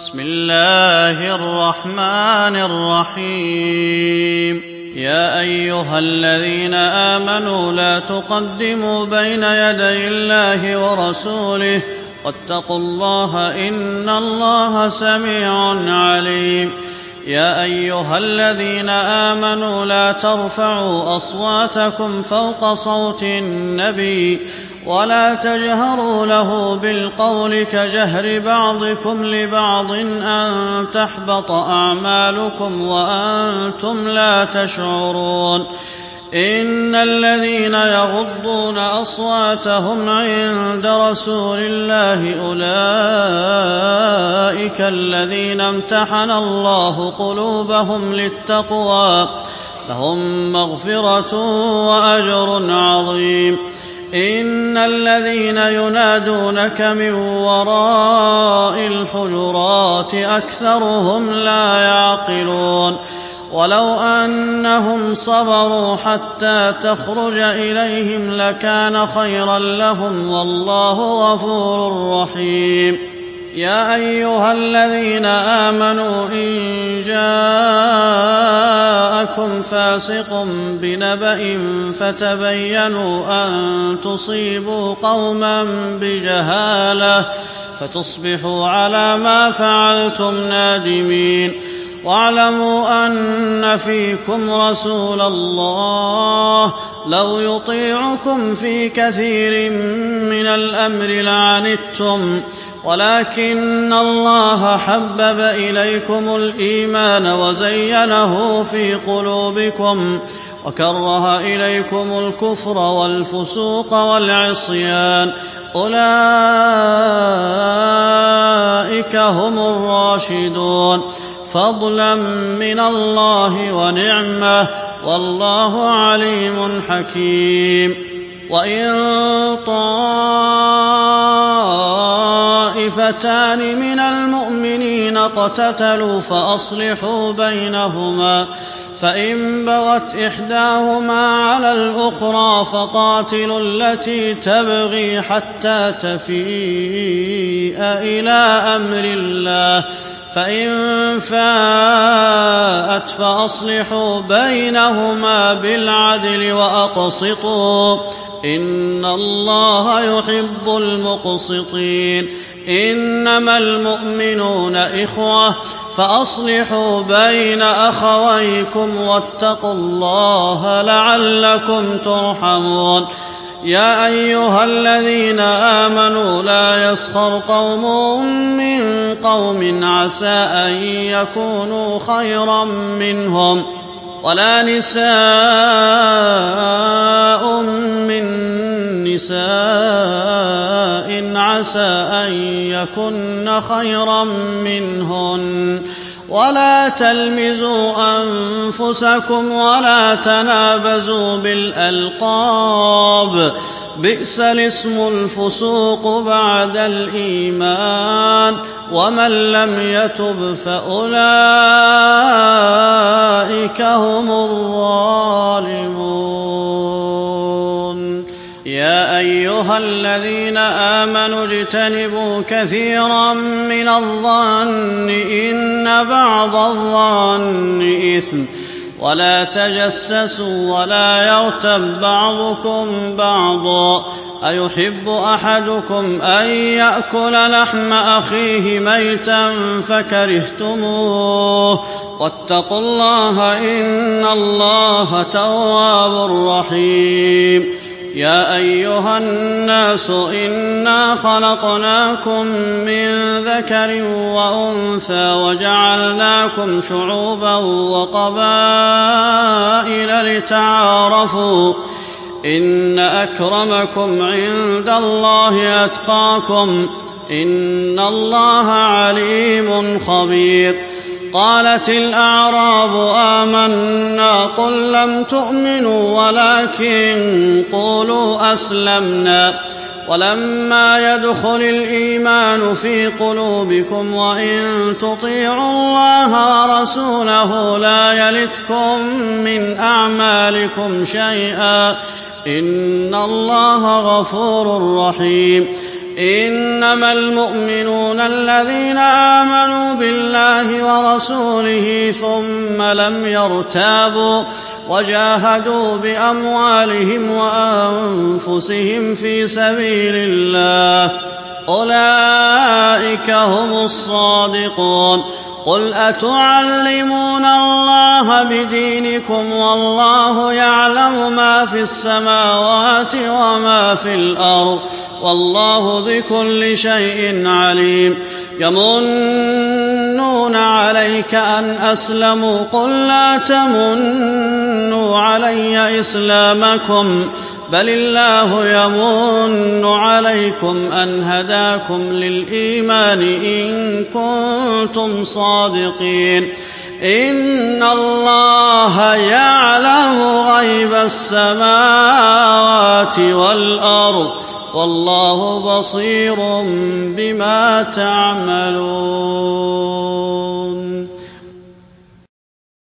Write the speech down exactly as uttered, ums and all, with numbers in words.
بسم الله الرحمن الرحيم يا أيها الذين آمنوا لا تقدموا بين يدي الله ورسوله واتقوا الله إن الله سميع عليم يا أيها الذين آمنوا لا ترفعوا أصواتكم فوق صوت النبي ولا تجهروا له بالقول كجهر بعضكم لبعض أن تحبط أعمالكم وأنتم لا تشعرون إن الذين يغضون أصواتهم عند رسول الله أولئك الذين امتحن الله قلوبهم للتقوى لهم مغفرة وأجر عظيم إن الذين ينادونك من وراء الحجرات أكثرهم لا يعقلون ولو أنهم صبروا حتى تخرج إليهم لكان خيرا لهم والله غفور رحيم يا أيها الذين آمنوا إن جاءكم فاسق بنبأ فتبينوا أن تصيبوا قوما بجهالة فتصبحوا على ما فعلتم نادمين واعلموا أن فيكم رسول الله لو يطيعكم في كثير من الأمر لعنتم ولكن الله حبب إليكم الإيمان وزينه في قلوبكم وكره إليكم الكفر والفسوق والعصيان أولئك هم الراشدون فضلا من الله ونعمة والله عليم حكيم وإن طائفتان من المؤمنين اقتتلوا فأصلحوا بينهما فإن بغت إحداهما على الأخرى فقاتلوا التي تبغي حتى تفيء إلى أمر الله فإن فاءت فأصلحوا بينهما بالعدل وأقسطوا إن الله يحب المقسطين إنما المؤمنون إخوة فأصلحوا بين أخويكم واتقوا الله لعلكم ترحمون يا أيها الذين آمنوا لا يسخر قوم من قوم عسى أن يكونوا خيرا منهم ولا نساء من نساء عسى أن يكن خيرا منهن ولا تلمزوا أنفسكم ولا تنابزوا بالألقاب بئس الاسم الفسوق بعد الإيمان ومن لم يتب فأولئك هم الظالمون يا أيها الذين آمنوا اجتنبوا كثيرا من الظن إن بعض الظن إثم ولا تجسسوا ولا يغتب بعضكم بعضا أيحب أحدكم أن يأكل لحم أخيه ميتا فكرهتموه واتقوا الله إن الله تواب رحيم يا أيها الناس إنا خلقناكم من ذكر وأنثى وجعلناكم شعوبا وقبائل لتعارفوا إن أكرمكم عند الله أتقاكم إن الله عليم خبير قالت الأعراب آمنا قل لم تؤمنوا ولكن قولوا أسلمنا ولما يدخل الإيمان في قلوبكم وإن تطيعوا الله ورسوله لا يلتكم من أعمالكم شيئا إن الله غفور رحيم إنما المؤمنون الذين آمنوا الله ورسوله ثم لم يرتابوا وجاهدوا بأموالهم وأنفسهم في سبيل الله أولئك هم الصادقون. قل أتعلمون الله بدينكم والله يعلم ما في السماوات وما في الأرض والله بكل شيء عليم. يمنون عليك أن أسلموا قل لا تمنوا علي إسلامكم بل الله يمن عليكم أن هداكم للإيمان إن كنتم صادقين. إن الله يعلم غيب السماوات والأرض والله بصير بما تعملون.